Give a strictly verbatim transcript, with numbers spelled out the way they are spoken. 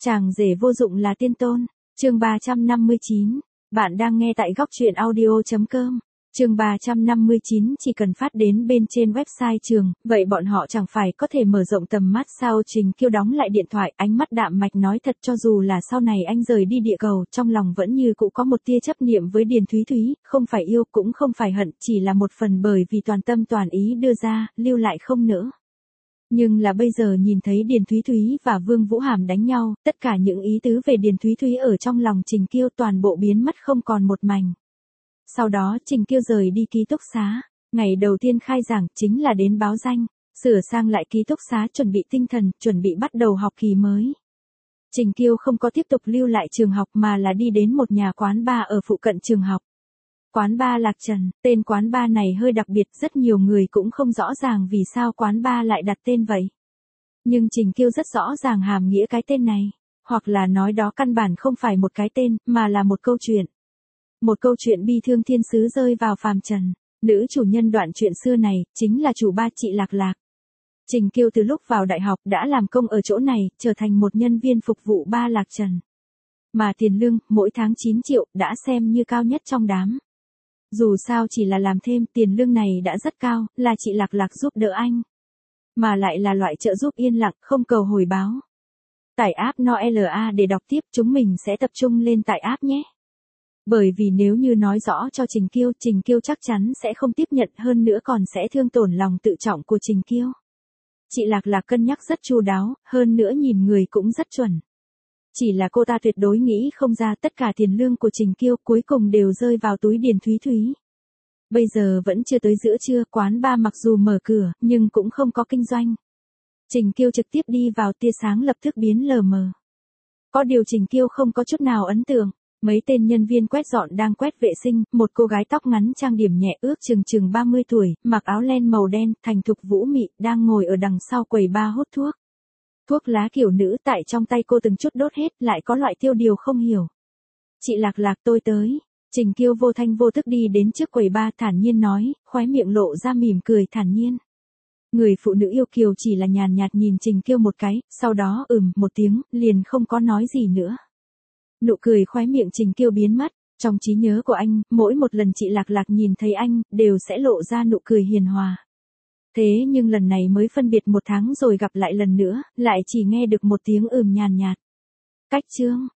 Chàng rể vô dụng là tiên tôn. Chương ba trăm năm mươi chín. Bạn đang nghe tại góc truyện audio chấm com. Chương ba trăm năm mươi chín, chỉ cần phát đến bên trên website trường, vậy bọn họ chẳng phải có thể mở rộng tầm mắt sao? Trình Kiêu đóng lại điện thoại, ánh mắt đạm mạch nói thật, cho dù là sau này anh rời đi địa cầu, trong lòng vẫn như cũ có một tia chấp niệm với Điền Thúy Thúy, không phải yêu cũng không phải hận, chỉ là một phần bởi vì toàn tâm toàn ý đưa ra, lưu lại không nữa. Nhưng là bây giờ nhìn thấy Điền Thúy Thúy và Vương Vũ Hàm đánh nhau, tất cả những ý tứ về Điền Thúy Thúy ở trong lòng Trình Kiêu toàn bộ biến mất không còn một mảnh. Sau đó Trình Kiêu rời đi ký túc xá, ngày đầu tiên khai giảng chính là đến báo danh, sửa sang lại ký túc xá chuẩn bị tinh thần, chuẩn bị bắt đầu học kỳ mới. Trình Kiêu không có tiếp tục lưu lại trường học mà là đi đến một nhà quán bar ở phụ cận trường học. Quán bar Lạc Trần, tên quán bar này hơi đặc biệt, rất nhiều người cũng không rõ ràng vì sao quán bar lại đặt tên vậy. Nhưng Trình Kiêu rất rõ ràng hàm nghĩa cái tên này, hoặc là nói đó căn bản không phải một cái tên, mà là một câu chuyện. Một câu chuyện bi thương thiên sứ rơi vào phàm trần. Nữ chủ nhân đoạn chuyện xưa này, chính là chủ ba chị Lạc Lạc. Trình Kiêu từ lúc vào đại học đã làm công ở chỗ này, trở thành một nhân viên phục vụ ba Lạc Trần. Mà tiền lương, mỗi tháng chín triệu, đã xem như cao nhất trong đám. Dù sao chỉ là làm thêm, tiền lương này đã rất cao, là chị Lạc Lạc giúp đỡ anh. Mà lại là loại trợ giúp yên lặng, không cầu hồi báo. Tải app Noela để đọc tiếp, chúng mình sẽ tập trung lên tải app nhé. Bởi vì nếu như nói rõ cho Trình Kiêu, Trình Kiêu chắc chắn sẽ không tiếp nhận, hơn nữa còn sẽ thương tổn lòng tự trọng của Trình Kiêu. Chị Lạc Lạc cân nhắc rất chu đáo, hơn nữa nhìn người cũng rất chuẩn. Chỉ là cô ta tuyệt đối nghĩ không ra tất cả tiền lương của Trình Kiêu cuối cùng đều rơi vào túi Điền Thúy Thúy. Bây giờ vẫn chưa tới giữa trưa, quán bar mặc dù mở cửa, nhưng cũng không có kinh doanh. Trình Kiêu trực tiếp đi vào, tia sáng lập tức biến lờ mờ. Có điều Trình Kiêu không có chút nào ấn tượng. Mấy tên nhân viên quét dọn đang quét vệ sinh, một cô gái tóc ngắn trang điểm nhẹ ước chừng chừng ba mươi tuổi, mặc áo len màu đen, thành thục vũ mị, đang ngồi ở đằng sau quầy bar hút thuốc. Thuốc lá kiểu nữ tại trong tay cô từng chút đốt hết, lại có loại tiêu điều không hiểu. Chị Lạc Lạc, tôi tới. Trình Kiêu vô thanh vô tức đi đến trước quầy bar, thản nhiên nói, khóe miệng lộ ra mỉm cười thản nhiên. Người phụ nữ yêu kiều chỉ là nhàn nhạt nhìn Trình Kiêu một cái, sau đó ừm một tiếng, liền không có nói gì nữa. Nụ cười khóe miệng Trình Kiêu biến mất, trong trí nhớ của anh, mỗi một lần chị Lạc Lạc nhìn thấy anh, đều sẽ lộ ra nụ cười hiền hòa. Thế nhưng lần này mới phân biệt một tháng rồi gặp lại lần nữa, lại chỉ nghe được một tiếng ừm nhàn nhạt. Cách chương,